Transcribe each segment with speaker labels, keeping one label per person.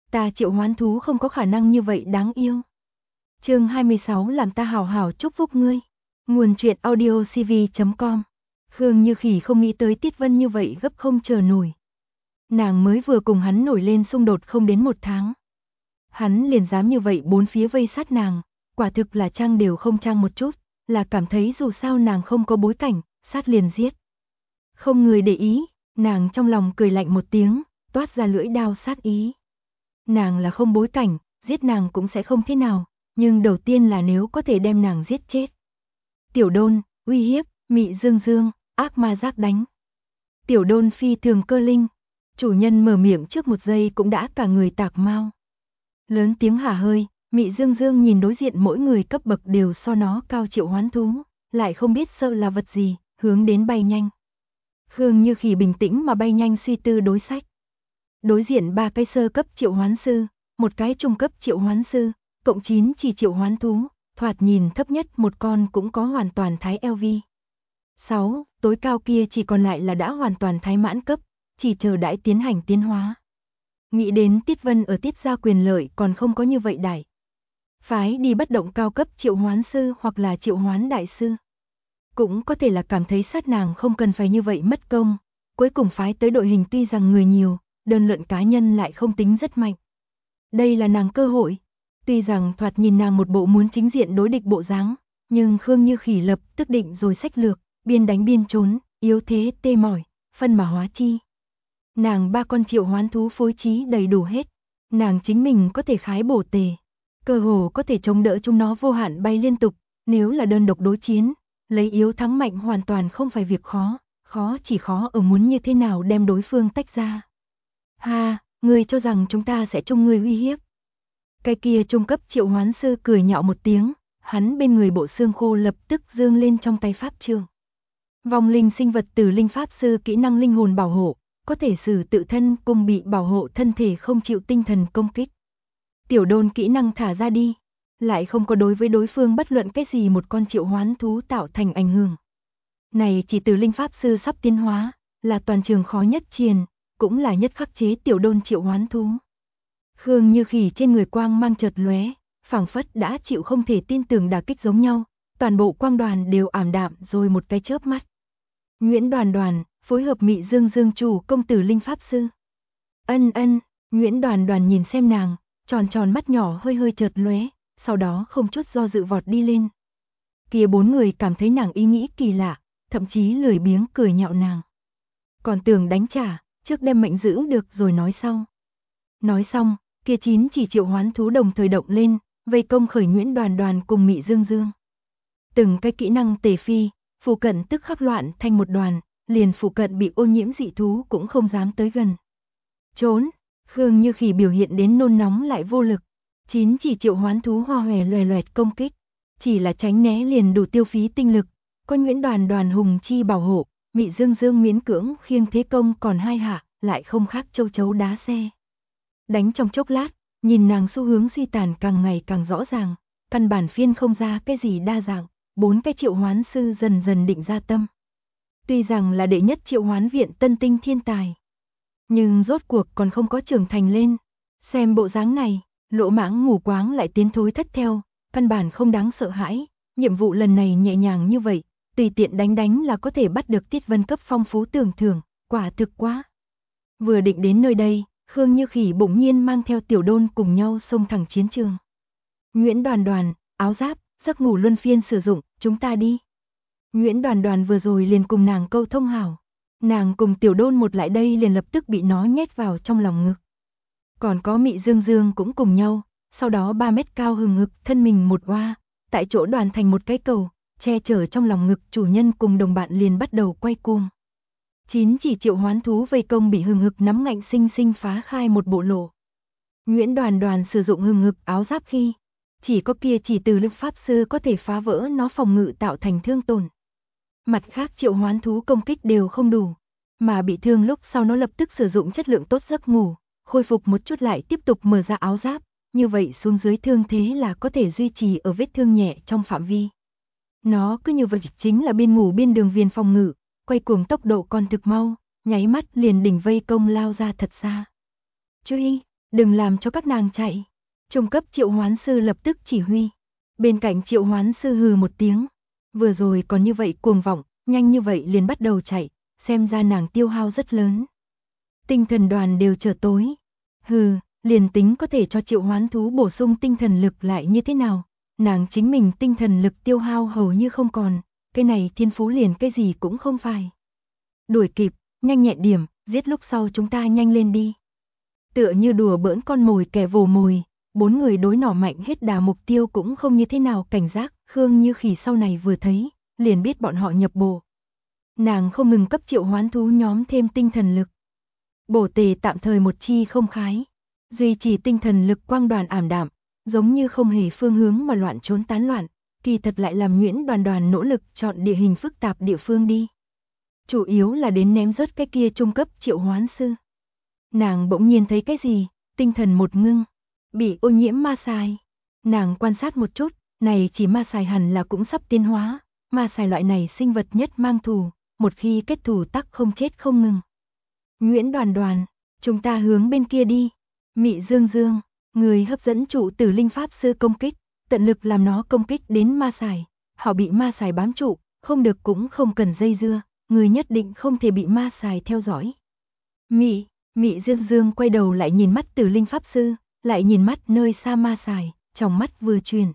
Speaker 1: Ta triệu hoán thú không có khả năng như vậy đáng yêu. Chương 26 làm ta hào hào chúc phúc ngươi. Nguồn truyện audio cv.com. Khương Như Khỉ không nghĩ tới Tiết Vân như vậy gấp không chờ nổi. Nàng mới vừa cùng hắn nổi lên xung đột không đến 1 tháng. Hắn liền dám như vậy bốn phía vây sát nàng, quả thực là trang đều không trang một chút, là cảm thấy dù sao nàng không có bối cảnh, sát liền giết. Không người để ý, nàng trong lòng cười lạnh một tiếng, toát ra lưỡi đao sát ý. Nàng là không bối cảnh, giết nàng cũng sẽ không thế nào, nhưng đầu tiên là nếu có thể đem nàng giết chết. Tiểu Đôn, uy hiếp, Mị Dương Dương, ác ma giác đánh. Tiểu Đôn phi thường cơ linh, chủ nhân mở miệng trước 1 giây cũng đã cả người tạc mau. Lớn tiếng hả hơi, Mị Dương Dương nhìn đối diện mỗi người cấp bậc đều so nó cao triệu hoán thú, lại không biết sợ là vật gì, hướng đến bay nhanh. Khương Như Khỉ bình tĩnh mà bay nhanh suy tư đối sách. Đối diện 3 cái sơ cấp triệu hoán sư, 1 cái trung cấp triệu hoán sư, cộng 9 chỉ triệu hoán thú, thoạt nhìn thấp nhất một con cũng có hoàn toàn thái LV. 6, tối cao kia chỉ còn lại là đã hoàn toàn thái mãn cấp, chỉ chờ đãi tiến hành tiến hóa. Nghĩ đến Tiết Vân ở Tiết gia quyền lợi còn không có như vậy đại. Phái đi bất động cao cấp triệu hoán sư hoặc là triệu hoán đại sư. Cũng có thể là cảm thấy sát nàng không cần phải như vậy mất công, cuối cùng phái tới đội hình tuy rằng người nhiều, đơn luận cá nhân lại không tính rất mạnh. Đây là nàng cơ hội, tuy rằng thoạt nhìn nàng một bộ muốn chính diện đối địch bộ dáng, nhưng Khương Như Khỉ lập tức định rồi sách lược, biên đánh biên trốn, yếu thế tê mỏi, phân mà hóa chi. Nàng 3 con triệu hoán thú phối trí đầy đủ hết, nàng chính mình có thể khái bổ tề, cơ hồ có thể chống đỡ chúng nó vô hạn bay liên tục, nếu là đơn độc đối chiến, lấy yếu thắng mạnh hoàn toàn không phải việc khó, chỉ khó ở muốn như thế nào đem đối phương tách ra. Ha, ngươi cho rằng chúng ta sẽ chung ngươi uy hiếp. Cái kia trung cấp triệu hoán sư cười nhạo một tiếng, hắn bên người bộ xương khô lập tức dương lên trong tay pháp trượng. Vong linh sinh vật từ linh pháp sư kỹ năng linh hồn bảo hộ, có thể sử tự thân cùng bị bảo hộ thân thể không chịu tinh thần công kích. Tiểu Đôn kỹ năng thả ra đi, lại không có đối với đối phương bất luận cái gì một con triệu hoán thú tạo thành ảnh hưởng. Này chỉ từ linh pháp sư sắp tiến hóa, là toàn trường khó nhất triền, cũng là nhất khắc chế Tiểu Đôn triệu hoán thú. Khương Như Khỉ trên người quang mang chợt lóe, phảng phất đã chịu không thể tin tưởng đả kích giống nhau, toàn bộ quang đoàn đều ảm đạm rồi một cái chớp mắt. Nguyễn Đoàn Đoàn, phối hợp Mị Dương Dương chủ công tử linh pháp sư. Ân, Nguyễn Đoàn Đoàn nhìn xem nàng, tròn mắt nhỏ hơi hơi chợt lóe, sau đó không chút do dự vọt đi lên. Kia 4 người cảm thấy nàng ý nghĩ kỳ lạ, thậm chí lười biếng cười nhạo nàng. Còn tưởng đánh trả, trước đem mệnh giữ được rồi nói sau. Nói xong, kia 9 chỉ triệu hoán thú đồng thời động lên, vây công khởi Nguyễn Đoàn Đoàn cùng Mị Dương Dương. Từng cái kỹ năng tề phi, phụ cận tức khắc loạn thành một đoàn, liền phụ cận bị ô nhiễm dị thú cũng không dám tới gần. Trốn, Khương Như Khỉ biểu hiện đến nôn nóng lại vô lực, 9 chỉ triệu hoán thú hoa hòe loè loẹt công kích, chỉ là tránh né liền đủ tiêu phí tinh lực, có Nguyễn Đoàn Đoàn hùng chi bảo hộ, Mị Dương Dương miễn cưỡng khiêng thế công còn 2 hạ, lại không khác châu chấu đá xe. Đánh trong chốc lát, nhìn nàng xu hướng suy tàn càng ngày càng rõ ràng, căn bản phiên không ra cái gì đa dạng, 4 cái triệu hoán sư dần dần định ra tâm. Tuy rằng là đệ nhất triệu hoán viện tân tinh thiên tài, nhưng rốt cuộc còn không có trưởng thành lên. Xem bộ dáng này, lỗ mãng mù quáng lại tiến thối thất theo, căn bản không đáng sợ hãi, nhiệm vụ lần này nhẹ nhàng như vậy, tùy tiện đánh là có thể bắt được Tiết Vân cấp phong phú tưởng thưởng, quả thực quá. Vừa định đến nơi đây, Khương Như Khỉ bỗng nhiên mang theo Tiểu Đôn cùng nhau xông thẳng chiến trường. Nguyễn Đoàn Đoàn, áo giáp, giấc ngủ luân phiên sử dụng, chúng ta đi. Nguyễn Đoàn Đoàn vừa rồi liền cùng nàng câu thông hảo. Nàng cùng Tiểu Đôn một lại đây liền lập tức bị nó nhét vào trong lòng ngực. Còn có Mị Dương Dương cũng cùng nhau, sau đó 3 mét cao hừng hực thân mình một oa, tại chỗ đoàn thành một cái cầu, che chở trong lòng ngực chủ nhân cùng đồng bạn liền bắt đầu quay cuồng. 9 chỉ triệu hoán thú vây công bị hừng hực nắm ngạnh sinh sinh phá khai một bộ lỗ. Nguyễn Đoàn Đoàn sử dụng hừng hực áo giáp khi, chỉ có kia chỉ từ lực pháp sư có thể phá vỡ nó phòng ngự tạo thành thương tổn. Mặt khác triệu hoán thú công kích đều không đủ, mà bị thương lúc sau nó lập tức sử dụng chất lượng tốt giấc ngủ, khôi phục một chút lại tiếp tục mở ra áo giáp, như vậy xuống dưới thương thế là có thể duy trì ở vết thương nhẹ trong phạm vi. Nó cứ như vậy chính là biên ngủ biên đường viền phòng ngự, quay cuồng tốc độ còn thực mau, nháy mắt liền đỉnh vây công lao ra thật xa. Truy, Đừng làm cho các nàng chạy. Trung cấp triệu hoán sư lập tức chỉ huy. Bên cạnh triệu hoán sư hừ một tiếng. Vừa rồi còn như vậy cuồng vọng, nhanh như vậy liền bắt đầu chạy, xem ra nàng tiêu hao rất lớn. Tinh thần đoàn đều trở tối. Hừ, liền tính có thể cho triệu hoán thú bổ sung tinh thần lực lại như thế nào, nàng chính mình tinh thần lực tiêu hao hầu như không còn, cái này thiên phú liền cái gì cũng không phải. Đuổi kịp, nhanh nhẹn điểm, giết lúc sau chúng ta nhanh lên đi. Tựa như đùa bỡn con mồi kẻ vồ mồi, 4 người đối nỏ mạnh hết đà, mục tiêu cũng không như thế nào cảnh giác, Khương Như Khỉ sau này vừa thấy, liền biết bọn họ nhập bộ. Nàng không ngừng cấp triệu hoán thú nhóm thêm tinh thần lực. Bổ tề tạm thời một chi không khái, duy trì tinh thần lực quang đoàn ảm đạm, giống như không hề phương hướng mà loạn trốn tán loạn, kỳ thật lại làm Nguyễn Đoàn Đoàn nỗ lực chọn địa hình phức tạp địa phương đi. Chủ yếu là đến ném rớt cái kia trung cấp triệu hoán sư. Nàng bỗng nhiên thấy cái gì, tinh thần một ngưng, bị ô nhiễm ma xài. Nàng quan sát một chút, này chỉ ma xài hẳn là cũng sắp tiến hóa, ma xài loại này sinh vật nhất mang thù, một khi kết thù tắc không chết không ngừng. Nguyễn Đoàn Đoàn, chúng ta hướng bên kia đi. Mị Dương Dương, người hấp dẫn trụ Tử Linh Pháp Sư công kích, tận lực làm nó công kích đến ma xài, họ bị ma xài bám trụ, không được cũng không cần dây dưa, người nhất định không thể bị ma xài theo dõi. Mị Dương Dương quay đầu lại nhìn mắt Tử Linh Pháp Sư, lại nhìn mắt nơi xa ma xài, trong mắt vừa chuyển.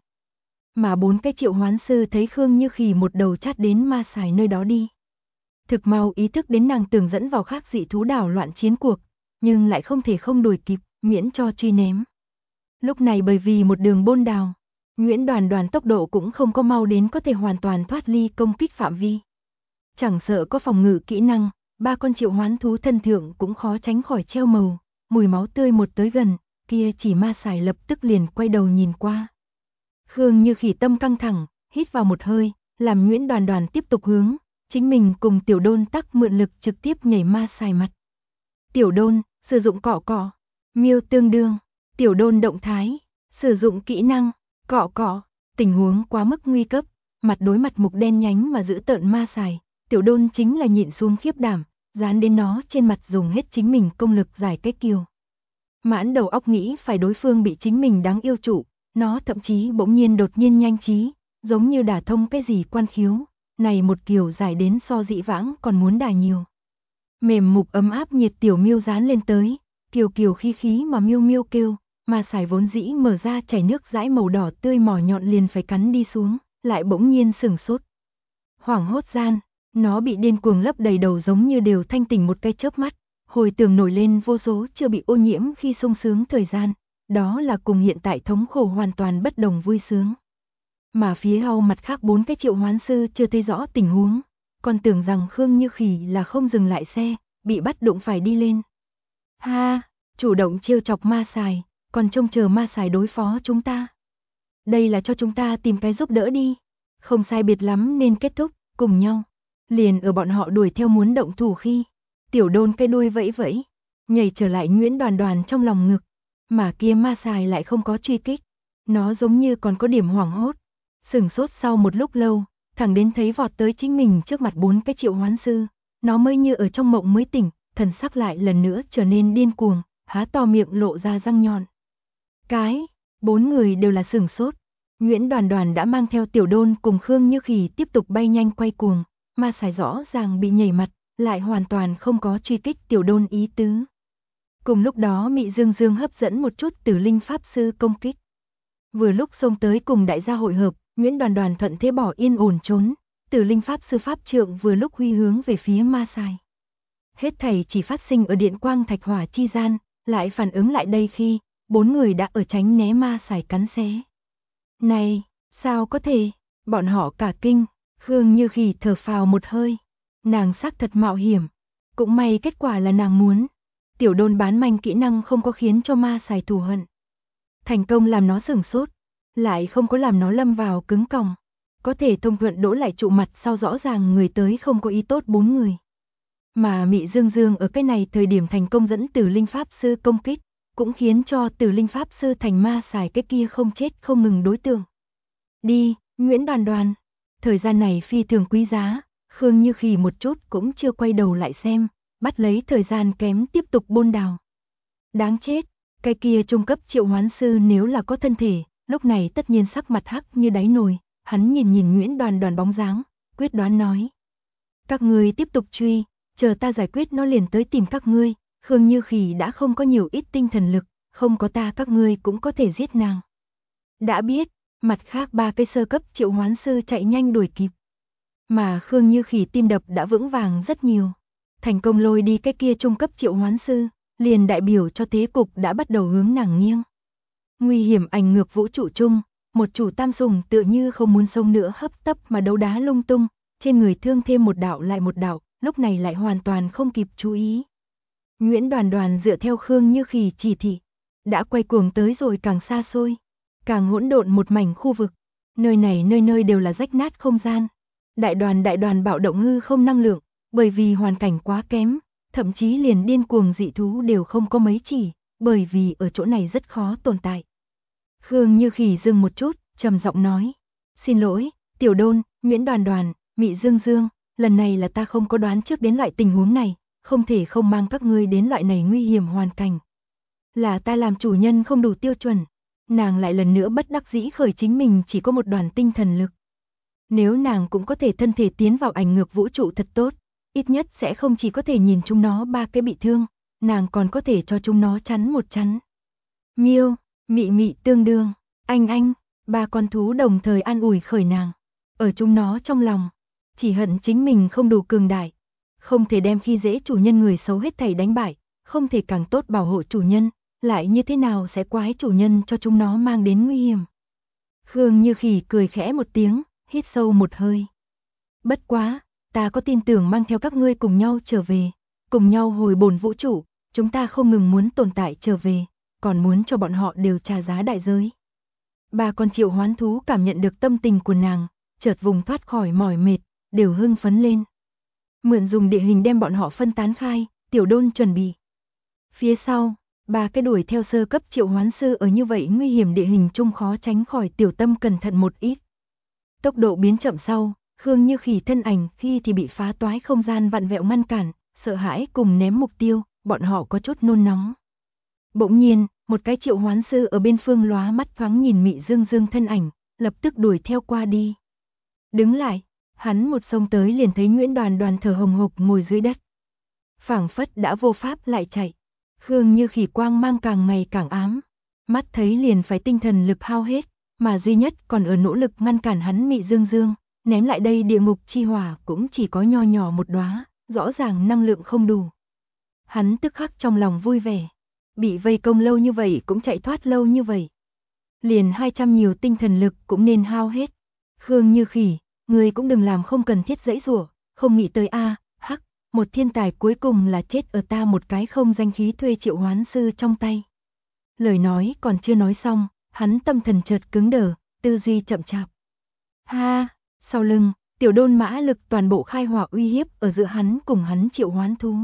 Speaker 1: Mà 4 cái triệu hoán sư thấy Khương Như Khỉ một đầu chát đến ma xài nơi đó đi. Thực mau ý thức đến nàng tưởng dẫn vào khác dị thú đảo loạn chiến cuộc, nhưng lại không thể không đuổi kịp, miễn cho truy ném. Lúc này bởi vì một đường bôn đào, Nguyễn Đoàn Đoàn tốc độ cũng không có mau đến có thể hoàn toàn thoát ly công kích phạm vi. Chẳng sợ có phòng ngự kỹ năng, 3 con triệu hoán thú thân thượng cũng khó tránh khỏi treo màu, mùi máu tươi một tới gần, kia chỉ ma xài lập tức liền quay đầu nhìn qua. Khương Như Khỉ tâm căng thẳng, hít vào một hơi, làm Nguyễn Đoàn Đoàn tiếp tục hướng, chính mình cùng Tiểu Đôn tắc mượn lực trực tiếp nhảy ma xài mặt. Tiểu Đôn, sử dụng cọ cọ, miêu tương đương, Tiểu Đôn động thái, sử dụng kỹ năng, cọ cọ, tình huống quá mức nguy cấp, mặt đối mặt mục đen nhánh mà giữ tợn ma xài, Tiểu Đôn chính là nhịn xuống khiếp đảm, dán đến nó trên mặt dùng hết chính mình công lực giải cái kiều. Mãn đầu óc nghĩ phải đối phương bị chính mình đáng yêu trụ, nó thậm chí bỗng nhiên đột nhiên nhanh trí, giống như đả thông cái gì quan khiếu, này một kiều giải đến so dị vãng còn muốn đả nhiều. Mềm mục ấm áp nhiệt tiểu miêu dán lên tới, kiều kiều khí khí mà miêu miêu kêu, mà xài vốn dĩ mở ra chảy nước dãi màu đỏ tươi mỏ nhọn liền phải cắn đi xuống, lại bỗng nhiên sừng sốt. Hoảng hốt gian, nó bị điên cuồng lấp đầy đầu giống như đều thanh tỉnh một cái chớp mắt, hồi tưởng nổi lên vô số chưa bị ô nhiễm khi sung sướng thời gian, đó là cùng hiện tại thống khổ hoàn toàn bất đồng vui sướng. Mà phía sau mặt khác 4 cái triệu hoán sư chưa thấy rõ tình huống, còn tưởng rằng Khương Như Khỉ là không dừng lại xe, bị bắt đụng phải đi lên. Ha, chủ động trêu chọc ma xài, còn trông chờ ma xài đối phó chúng ta. Đây là cho chúng ta tìm cái giúp đỡ đi, không sai biệt lắm nên kết thúc, cùng nhau. Liền ở bọn họ đuổi theo muốn động thủ khi, Tiểu Đôn cái đuôi vẫy vẫy, nhảy trở lại Nguyễn Đoàn Đoàn trong lòng ngực, mà kia ma xài lại không có truy kích, nó giống như còn có điểm hoảng hốt, sừng sốt sau một lúc lâu, thẳng đến thấy vọt tới chính mình trước mặt 4 cái triệu hoán sư, nó mới như ở trong mộng mới tỉnh, thần sắc lại lần nữa trở nên điên cuồng, há to miệng lộ ra răng nhọn. 4 người đều là sừng sốt. Nguyễn Đoàn Đoàn đã mang theo Tiểu Đôn cùng Khương Như Khỉ tiếp tục bay nhanh quay cuồng, ma xài rõ ràng bị nhảy mặt, lại hoàn toàn không có truy kích Tiểu Đôn ý tứ. Cùng lúc đó Mị Dương Dương hấp dẫn một chút Tử Linh Pháp Sư công kích. Vừa lúc xông tới cùng đại gia hội hợp, Nguyễn Đoàn Đoàn thuận thế bỏ yên ổn trốn, Tử Linh Pháp Sư pháp trượng vừa lúc huy hướng về phía ma xài. Hết thảy chỉ phát sinh ở điện quang thạch hỏa chi gian, lại phản ứng lại đây khi 4 người đã ở tránh né ma xài cắn xé. Này, sao có thể, bọn họ cả kinh, Khương Như Khỉ thở phào một hơi, nàng xác thật mạo hiểm, cũng may kết quả là nàng muốn. Tiểu Đôn bán manh kỹ năng không có khiến cho ma xài thù hận, thành công làm nó sửng sốt, lại không có làm nó lâm vào cứng còng, có thể thông thuận đỗ lại trụ mặt sau rõ ràng người tới không có ý tốt 4 người. Mà Mị Dương Dương ở cái này thời điểm thành công dẫn Tử Linh Pháp Sư công kích, cũng khiến cho Tử Linh Pháp Sư thành ma xài cái kia không chết không ngừng đối tượng. Đi, Nguyễn Đoàn Đoàn, thời gian này phi thường quý giá, Khương Như Khỉ một chút cũng chưa quay đầu lại xem, bắt lấy thời gian kém tiếp tục bôn đào. Đáng chết, Cái kia trung cấp triệu hoán sư nếu là có thân thể, lúc này tất nhiên sắc mặt hắc như đáy nồi, hắn nhìn nhìn Nguyễn Đoàn Đoàn bóng dáng, quyết đoán nói. Các ngươi tiếp tục truy, chờ ta giải quyết nó liền tới tìm các ngươi, Khương Như Khỉ đã không có nhiều ít tinh thần lực, không có ta các ngươi cũng có thể giết nàng. Đã biết, mặt khác 3 cái sơ cấp triệu hoán sư chạy nhanh đuổi kịp. Mà Khương Như Khỉ tim đập đã vững vàng rất nhiều. Thành công lôi đi cái kia trung cấp triệu hoán sư, liền đại biểu cho thế cục đã bắt đầu hướng nàng nghiêng. Nguy hiểm ảnh ngược vũ trụ chung, một chủ tam sùng tựa như không muốn sống nữa hấp tấp mà đấu đá lung tung, trên người thương thêm một đạo lại một đạo, lúc này lại hoàn toàn không kịp chú ý. Nguyễn Đoàn Đoàn dựa theo Khương Như Khỉ chỉ thị, đã quay cuồng tới rồi càng xa xôi, càng hỗn độn một mảnh khu vực. Nơi này nơi nơi đều là rách nát không gian. Đại đoàn bạo động hư không năng lượng, bởi vì hoàn cảnh quá kém, thậm chí liền điên cuồng dị thú đều không có mấy chỉ, bởi vì ở chỗ này rất khó tồn tại. Khương Như Khỉ dừng một chút, trầm giọng nói. Xin lỗi, Tiểu Đôn, Nguyễn Đoàn Đoàn, Mị Dương Dương, lần này là ta không có đoán trước đến loại tình huống này, không thể không mang các ngươi đến loại này nguy hiểm hoàn cảnh. Là ta làm chủ nhân không đủ tiêu chuẩn. Nàng lại lần nữa bất đắc dĩ khởi chính mình chỉ có một đoàn tinh thần lực. Nếu nàng cũng có thể thân thể tiến vào ảnh ngược vũ trụ thật tốt, ít nhất sẽ không chỉ có thể nhìn chúng nó 3 cái bị thương, nàng còn có thể cho chúng nó chắn một chắn. Miêu, Mị Mị tương đương, anh, 3 con thú đồng thời an ủi khởi nàng. Ở chúng nó trong lòng, chỉ hận chính mình không đủ cường đại, không thể đem khi dễ chủ nhân người xấu hết thảy đánh bại, không thể càng tốt bảo hộ chủ nhân, lại như thế nào sẽ quái chủ nhân cho chúng nó mang đến nguy hiểm. Khương Như Khỉ cười khẽ một tiếng, hít sâu một hơi. Bất quá, ta có tin tưởng mang theo các ngươi cùng nhau trở về, cùng nhau hồi bổn vũ trụ, chúng ta không ngừng muốn tồn tại trở về, còn muốn cho bọn họ đều trả giá đại giới. 3 con triệu hoán thú cảm nhận được tâm tình của nàng, chợt vùng thoát khỏi mỏi mệt, đều hưng phấn lên. Mượn dùng địa hình đem bọn họ phân tán khai, Tiểu Đôn chuẩn bị. Phía sau, 3 cái đuổi theo sơ cấp triệu hoán sư ở như vậy nguy hiểm địa hình chung khó tránh khỏi tiểu tâm cẩn thận một ít. Tốc độ biến chậm sau, Khương Như Khỉ thân ảnh khi thì bị phá toái không gian vặn vẹo ngăn cản, sợ hãi cùng ném mục tiêu, bọn họ có chút nôn nóng. Bỗng nhiên, một cái triệu hoán sư ở bên phương lóa mắt thoáng nhìn Mị Dương Dương thân ảnh, lập tức đuổi theo qua đi. Đứng lại, hắn một xông tới liền thấy Nguyễn Đoàn Đoàn thở hồng hộc ngồi dưới đất. Phảng phất đã vô pháp lại chạy. Khương Như Khỉ quang mang càng ngày càng ám, mắt thấy liền phải tinh thần lực hao hết, mà duy nhất còn ở nỗ lực ngăn cản hắn Mị Dương Dương, ném lại đây địa ngục chi hỏa cũng chỉ có nho nhỏ một đóa, rõ ràng năng lượng không đủ. Hắn tức khắc trong lòng vui vẻ, bị vây công lâu như vậy cũng chạy thoát lâu như vậy. Liền 200 nhiều tinh thần lực cũng nên hao hết. Khương Như Khỉ, người cũng đừng làm không cần thiết giãy giụa, không nghĩ tới hắc, một thiên tài cuối cùng là chết ở ta một cái không danh khí thuê triệu hoán sư trong tay. Lời nói còn chưa nói xong, hắn tâm thần chợt cứng đờ, tư duy chậm chạp. Ha, sau lưng, Tiểu Đôn mã lực toàn bộ khai hỏa uy hiếp ở giữa hắn cùng hắn triệu hoán thú.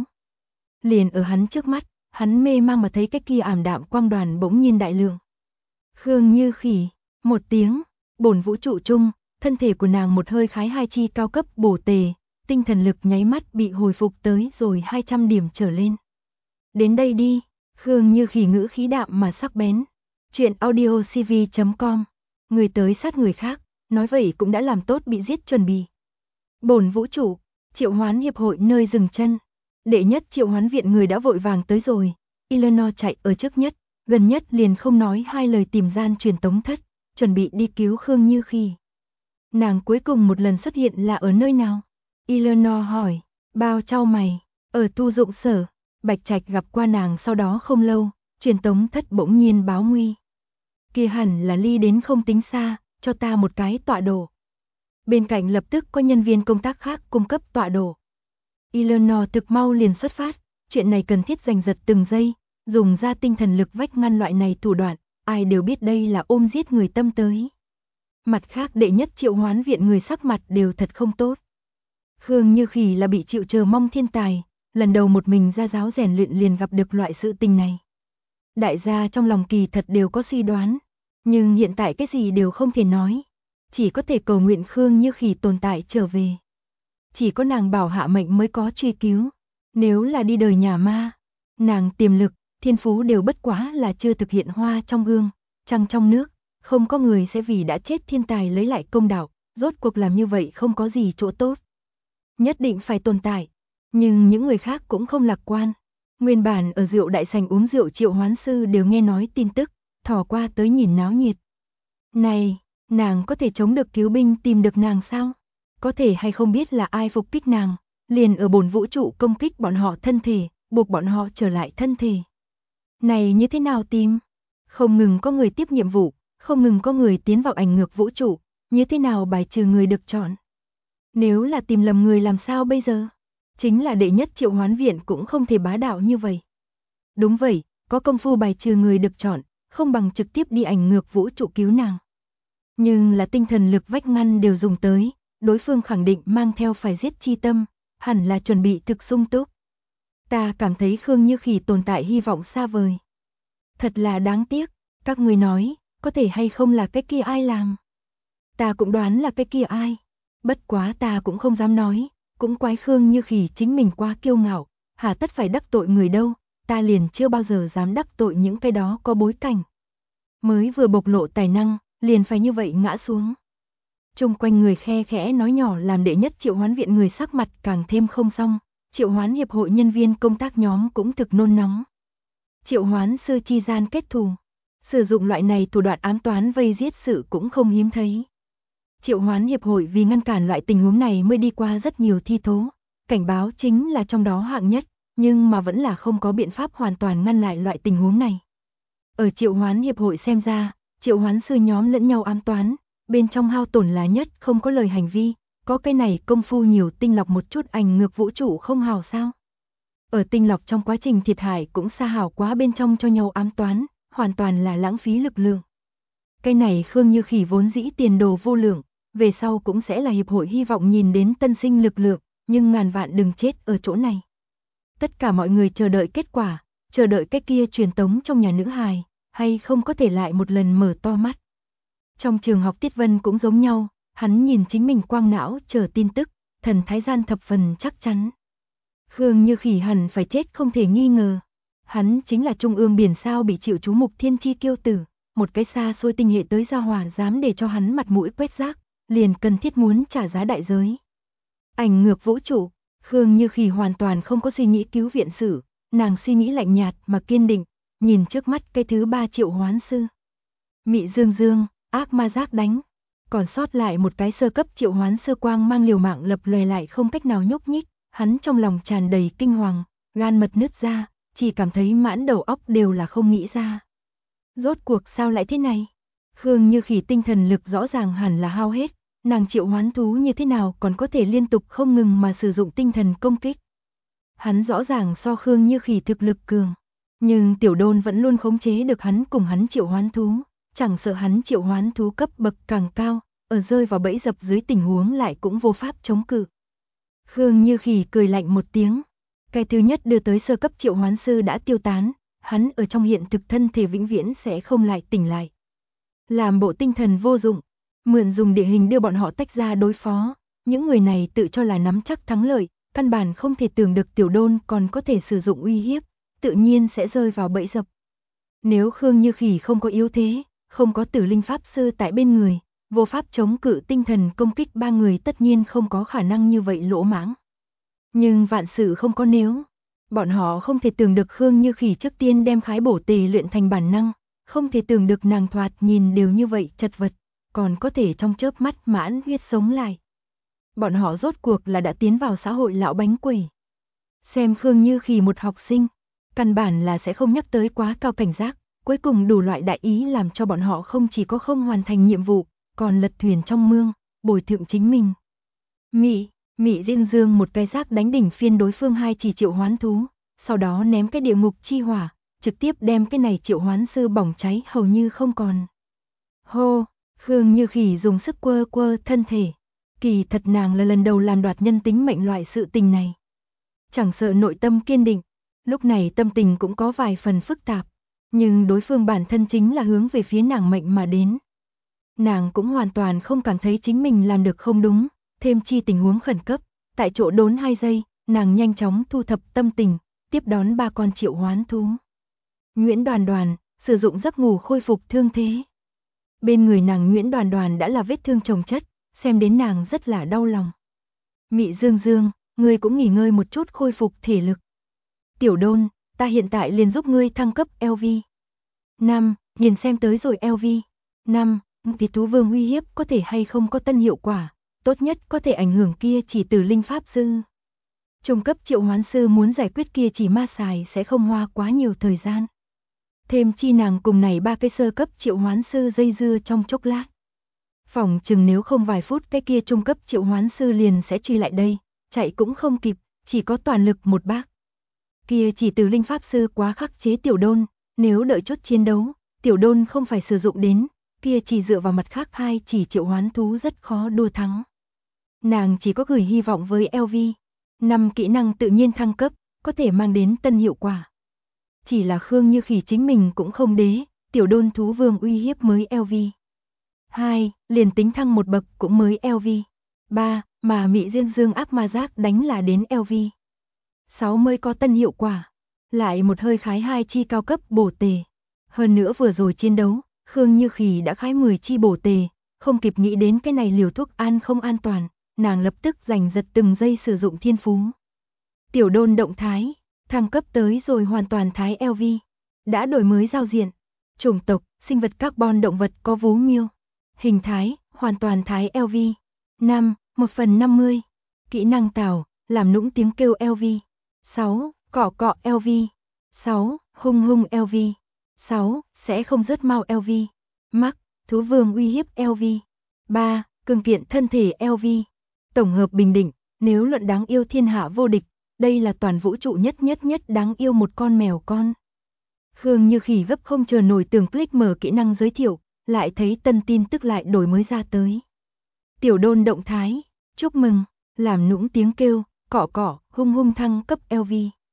Speaker 1: Liền ở hắn trước mắt, hắn mê mang mà thấy cái kia ảm đạm quang đoàn bỗng nhiên đại lượng. Khương Như Khỉ, một tiếng, bổn vũ trụ chung, thân thể của nàng một hơi khái 2 chi cao cấp bổ tề, tinh thần lực nháy mắt bị hồi phục tới rồi 200 điểm trở lên. Đến đây đi, Khương Như Khỉ ngữ khí đạm mà sắc bén. Chuyện audiocv.com, người tới sát người khác, nói vậy cũng đã làm tốt bị giết chuẩn bị. Bổn vũ trụ, triệu hoán hiệp hội nơi dừng chân. Đệ nhất triệu hoán viện người đã vội vàng tới rồi. Eleanor chạy ở trước nhất, gần nhất liền không nói 2 lời tìm gian truyền tống thất, chuẩn bị đi cứu Khương Như Khỉ. Nàng cuối cùng một lần xuất hiện là ở nơi nào? Eleanor hỏi. Bao trao mày, ở tu dụng sở. Bạch Trạch gặp qua nàng sau đó không lâu, truyền tống thất bỗng nhiên báo nguy. Kia hẳn là ly đến không tính xa, cho ta một cái tọa độ. Bên cạnh lập tức có nhân viên công tác khác cung cấp tọa độ. Eleanor thực mau liền xuất phát, chuyện này cần thiết giành giật từng giây, dùng ra tinh thần lực vách ngăn loại này thủ đoạn, ai đều biết đây là ôm giết người tâm tới. Mặt khác đệ nhất triệu hoán viện người sắc mặt đều thật không tốt. Khương Như Khỉ là bị chịu chờ mong thiên tài, lần đầu một mình ra giáo rèn luyện liền gặp được loại sự tình này. Đại gia trong lòng kỳ thật đều có suy đoán, nhưng hiện tại cái gì đều không thể nói, chỉ có thể cầu nguyện Khương Như Khỉ tồn tại trở về. Chỉ có nàng bảo hạ mệnh mới có truy cứu, nếu là đi đời nhà ma, nàng tiềm lực, thiên phú đều bất quá là chưa thực hiện hoa trong gương, trăng trong nước, không có người sẽ vì đã chết thiên tài lấy lại công đạo, rốt cuộc làm như vậy không có gì chỗ tốt. Nhất định phải tồn tại, nhưng những người khác cũng không lạc quan. Nguyên bản ở rượu đại sảnh uống rượu Triệu Hoán Sư đều nghe nói tin tức, thò qua tới nhìn náo nhiệt. Này, nàng có thể chống được cứu binh tìm được nàng sao? Có thể hay không biết là ai phục kích nàng, liền ở bổn vũ trụ công kích bọn họ thân thể, buộc bọn họ trở lại thân thể. Này như thế nào tìm? Không ngừng có người tiếp nhiệm vụ, không ngừng có người tiến vào ảnh ngược vũ trụ, như thế nào bài trừ người được chọn? Nếu là tìm lầm người làm sao bây giờ? Chính là đệ nhất Triệu Hoán Viện cũng không thể bá đạo như vậy. Đúng vậy, có công phu bài trừ người được chọn, không bằng trực tiếp đi ảnh ngược vũ trụ cứu nàng. Nhưng là tinh thần lực vách ngăn đều dùng tới, đối phương khẳng định mang theo phải giết chi tâm, hẳn là chuẩn bị thực sung túc. Ta cảm thấy Khương Như Khỉ tồn tại hy vọng xa vời. Thật là đáng tiếc, các người nói, có thể hay không là cái kia ai làm? Ta cũng đoán là cái kia ai, bất quá ta cũng không dám nói, cũng quái Khương Như Khỉ chính mình quá kiêu ngạo, hà tất phải đắc tội người đâu, ta liền chưa bao giờ dám đắc tội những cái đó có bối cảnh. Mới vừa bộc lộ tài năng, liền phải như vậy ngã xuống. Chung quanh người khe khẽ nói nhỏ làm đệ nhất Triệu Hoán Viện người sắc mặt càng thêm không xong, Triệu Hoán Hiệp hội nhân viên công tác nhóm cũng thực nôn nóng. Triệu Hoán Sư chi gian kết thù, sử dụng loại này thủ đoạn ám toán vây giết sự cũng không hiếm thấy. Triệu Hoán Hiệp hội vì ngăn cản loại tình huống này mới đi qua rất nhiều thi thố, cảnh báo chính là trong đó hạng nhất, nhưng mà vẫn là không có biện pháp hoàn toàn ngăn lại loại tình huống này. Ở Triệu Hoán Hiệp hội xem ra, Triệu Hoán Sư nhóm lẫn nhau ám toán, bên trong hao tổn là nhất không có lời hành vi, có cái này công phu nhiều tinh lọc một chút ảnh ngược vũ trụ không hào sao. Ở tinh lọc trong quá trình thiệt hại cũng xa hào quá bên trong cho nhau ám toán, hoàn toàn là lãng phí lực lượng. Cái này Khương Như Khỉ vốn dĩ tiền đồ vô lượng, về sau cũng sẽ là hiệp hội hy vọng nhìn đến tân sinh lực lượng, nhưng ngàn vạn đừng chết ở chỗ này. Tất cả mọi người chờ đợi kết quả, chờ đợi cái kia truyền tống trong nhà nữ hài, hay không có thể lại một lần mở to mắt. Trong trường học Tiết Vân cũng giống nhau, hắn nhìn chính mình quang não chờ tin tức, thần thái gian thập phần chắc chắn. Khương Như Khỉ hẳn phải chết không thể nghi ngờ. Hắn chính là trung ương biển sao bị chịu chú mục thiên chi kiêu tử, một cái xa xôi tinh hệ tới gia hỏa dám để cho hắn mặt mũi quét rác, liền cần thiết muốn trả giá đại giới. Ảnh ngược vũ trụ, Khương Như Khỉ hoàn toàn không có suy nghĩ cứu viện sử, nàng suy nghĩ lạnh nhạt mà kiên định, nhìn trước mắt cái thứ 3 Triệu Hoán Sư. Mị Dương Dương, ác ma giác đánh, còn sót lại một cái sơ cấp Triệu Hoán Sư quang mang liều mạng lập lòe lại không cách nào nhúc nhích, hắn trong lòng tràn đầy kinh hoàng, gan mật nứt ra, chỉ cảm thấy mãn đầu óc đều là không nghĩ ra. Rốt cuộc sao lại thế này? Khương Như Khỉ tinh thần lực rõ ràng hẳn là hao hết, nàng triệu hoán thú như thế nào còn có thể liên tục không ngừng mà sử dụng tinh thần công kích. Hắn rõ ràng so Khương Như Khỉ thực lực cường, nhưng Tiểu Đôn vẫn luôn khống chế được hắn cùng hắn triệu hoán thú, chẳng sợ hắn triệu hoán thú cấp bậc càng cao, ở rơi vào bẫy dập dưới tình huống lại cũng vô pháp chống cự. Khương Như Khỉ cười lạnh một tiếng, cái thứ nhất đưa tới sơ cấp Triệu Hoán Sư đã tiêu tán, hắn ở trong hiện thực thân thể vĩnh viễn sẽ không lại tỉnh lại. Làm bộ tinh thần vô dụng, mượn dùng địa hình đưa bọn họ tách ra đối phó, những người này tự cho là nắm chắc thắng lợi, căn bản không thể tưởng được Tiểu Đôn còn có thể sử dụng uy hiếp, tự nhiên sẽ rơi vào bẫy dập. Nếu Khương Như Khỉ không có yếu thế, không có Tử Linh Pháp Sư tại bên người, vô pháp chống cự tinh thần công kích ba người tất nhiên không có khả năng như vậy lỗ mãng. Nhưng vạn sự không có nếu, bọn họ không thể tưởng được Khương Như Khỉ trước tiên đem khái bổ tề luyện thành bản năng, không thể tưởng được nàng thoạt nhìn đều như vậy chật vật, còn có thể trong chớp mắt mãn huyết sống lại. Bọn họ rốt cuộc là đã tiến vào xã hội lão bánh quẩy. Xem Khương Như Khỉ một học sinh, căn bản là sẽ không nhắc tới quá cao cảnh giác, cuối cùng đủ loại đại ý làm cho bọn họ không chỉ có không hoàn thành nhiệm vụ, còn lật thuyền trong mương, bồi thượng chính mình. Mị Diên Dương một cái giác đánh đỉnh phiên đối phương 2 chỉ triệu hoán thú, sau đó ném cái địa ngục chi hỏa, trực tiếp đem cái này Triệu Hoán Sư bỏng cháy hầu như không còn. Hô, Khương Như Khỉ dùng sức quơ quơ thân thể, kỳ thật nàng là lần đầu làm đoạt nhân tính mệnh loại sự tình này. Chẳng sợ nội tâm kiên định, lúc này tâm tình cũng có vài phần phức tạp, nhưng đối phương bản thân chính là hướng về phía nàng mệnh mà đến. Nàng cũng hoàn toàn không cảm thấy chính mình làm được không đúng, thêm chi tình huống khẩn cấp, tại chỗ đốn 2 giây, nàng nhanh chóng thu thập tâm tình, tiếp đón 3 con triệu hoán thú. Nguyễn Đoàn Đoàn, sử dụng giấc ngủ khôi phục thương thế. Bên người nàng Nguyễn Đoàn Đoàn đã là vết thương chồng chất, xem đến nàng rất là đau lòng. Mị Dương Dương, ngươi cũng nghỉ ngơi một chút khôi phục thể lực. Tiểu Đôn, ta hiện tại liền giúp ngươi thăng cấp LV. 5. Nhìn xem tới rồi LV. 5. Thì thú vương uy hiếp có thể hay không có tân hiệu quả, tốt nhất có thể ảnh hưởng kia chỉ từ linh pháp sư. Trung cấp triệu hoán sư muốn giải quyết kia chỉ ma xài sẽ không hoa quá nhiều thời gian. Thêm chi nàng cùng này 3 cái sơ cấp triệu hoán sư dây dưa trong chốc lát. Phỏng chừng nếu không vài phút cái kia trung cấp triệu hoán sư liền sẽ truy lại đây, chạy cũng không kịp, chỉ có toàn lực một bác. Kia chỉ từ linh pháp sư quá khắc chế Tiểu Đôn, nếu đợi chút chiến đấu, Tiểu Đôn không phải sử dụng đến, kia chỉ dựa vào mặt khác hai chỉ triệu hoán thú rất khó đua thắng. Nàng chỉ có gửi hy vọng với LV. 5 kỹ năng tự nhiên thăng cấp, có thể mang đến tân hiệu quả. Chỉ là Khương Như Khỉ chính mình cũng không đế, Tiểu Đôn thú vương uy hiếp mới LV. 2. Liền tính thăng một bậc cũng mới LV. 3. Mà Mị Diên Dương áp ma giác đánh là đến LV. 6 mới có tân hiệu quả. Lại một hơi khái 2 chi cao cấp bổ tề. Hơn nữa vừa rồi chiến đấu, Khương Như Khỉ đã khái 10 chi bổ tề, không kịp nghĩ đến cái này liều thuốc an không an toàn, nàng lập tức giành giật từng giây sử dụng thiên phú. Tiểu Đôn động thái, thăng cấp tới rồi hoàn toàn thái LV. Đã đổi mới giao diện, chủng tộc, sinh vật carbon động vật có vú miêu. Hình thái, hoàn toàn thái LV. 5. 1/50. Kỹ năng tào, làm nũng tiếng kêu LV. 6. Cọ cọ LV. 6. Hung hung LV. 6. Sẽ không rớt mau LV. Mắc, thú vương uy hiếp LV. 3. Cường kiện thân thể LV. Tổng hợp bình định, nếu luận đáng yêu thiên hạ vô địch, đây là toàn vũ trụ nhất đáng yêu một con mèo con. Khương Như Khỉ gấp không chờ nổi tưởng click mở kỹ năng giới thiệu, lại thấy tân tin tức lại đổi mới ra tới. Tiểu Đôn động thái, chúc mừng, làm nũng tiếng kêu, cọ cọ, hung hung thăng cấp LV.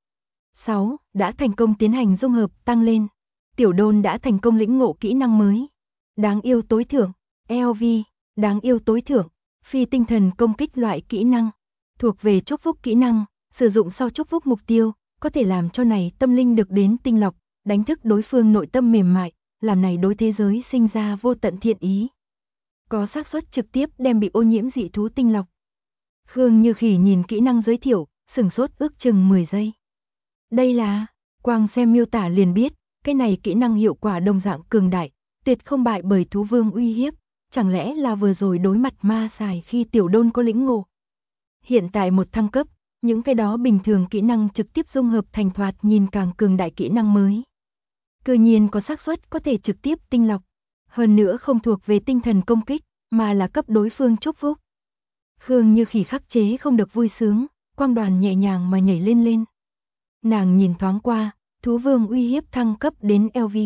Speaker 1: 6. Đã thành công tiến hành dung hợp tăng lên. Tiểu Đôn đã thành công lĩnh ngộ kỹ năng mới. Đáng yêu tối thượng, LV, đáng yêu tối thượng, phi tinh thần công kích loại kỹ năng. Thuộc về chúc phúc kỹ năng, sử dụng sau chúc phúc mục tiêu, có thể làm cho này tâm linh được đến tinh lọc, đánh thức đối phương nội tâm mềm mại, làm này đối thế giới sinh ra vô tận thiện ý. Có xác suất trực tiếp đem bị ô nhiễm dị thú tinh lọc. Khương Như Khỉ nhìn kỹ năng giới thiệu, sửng sốt ước chừng 10 giây. Đây là, quang xem miêu tả liền biết, cái này kỹ năng hiệu quả đồng dạng cường đại, tuyệt không bại bởi thú vương uy hiếp, chẳng lẽ là vừa rồi đối mặt ma xài khi Tiểu Đôn có lĩnh ngộ. Hiện tại một thăng cấp, những cái đó bình thường kỹ năng trực tiếp dung hợp thành thoạt nhìn càng cường đại kỹ năng mới. Cư nhiên có xác suất có thể trực tiếp tinh lọc, hơn nữa không thuộc về tinh thần công kích, mà là cấp đối phương chúc phúc. Khương Như Khỉ khắc chế không được vui sướng, quang đoàn nhẹ nhàng mà nhảy lên lên. Nàng nhìn thoáng qua, thú vương uy hiếp thăng cấp đến LV.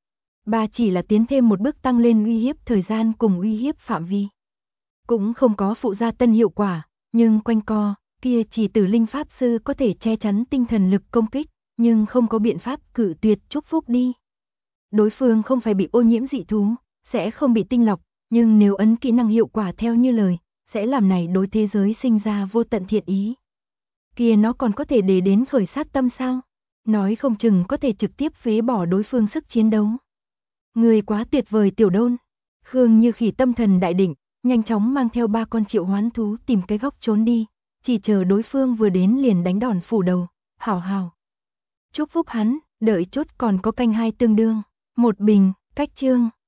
Speaker 1: 3 chỉ là tiến thêm một bước tăng lên uy hiếp thời gian cùng uy hiếp phạm vi. Cũng không có phụ gia tân hiệu quả, nhưng quanh co, kia chỉ tử linh pháp sư có thể che chắn tinh thần lực công kích, nhưng không có biện pháp cự tuyệt chúc phúc đi. Đối phương không phải bị ô nhiễm dị thú, sẽ không bị tinh lọc, nhưng nếu ấn kỹ năng hiệu quả theo như lời, sẽ làm này đối thế giới sinh ra vô tận thiện ý. Kia nó còn có thể để đến khởi sát tâm sao? Nói không chừng có thể trực tiếp phế bỏ đối phương sức chiến đấu. Người quá tuyệt vời Tiểu Đôn. Khương Như Khỉ tâm thần đại định, nhanh chóng mang theo 3 con triệu hoán thú tìm cái góc trốn đi, chỉ chờ đối phương vừa đến liền đánh đòn phủ đầu, hảo hảo. Chúc phúc hắn, đợi chốt còn có canh 2 tương đương, một bình, cách chương.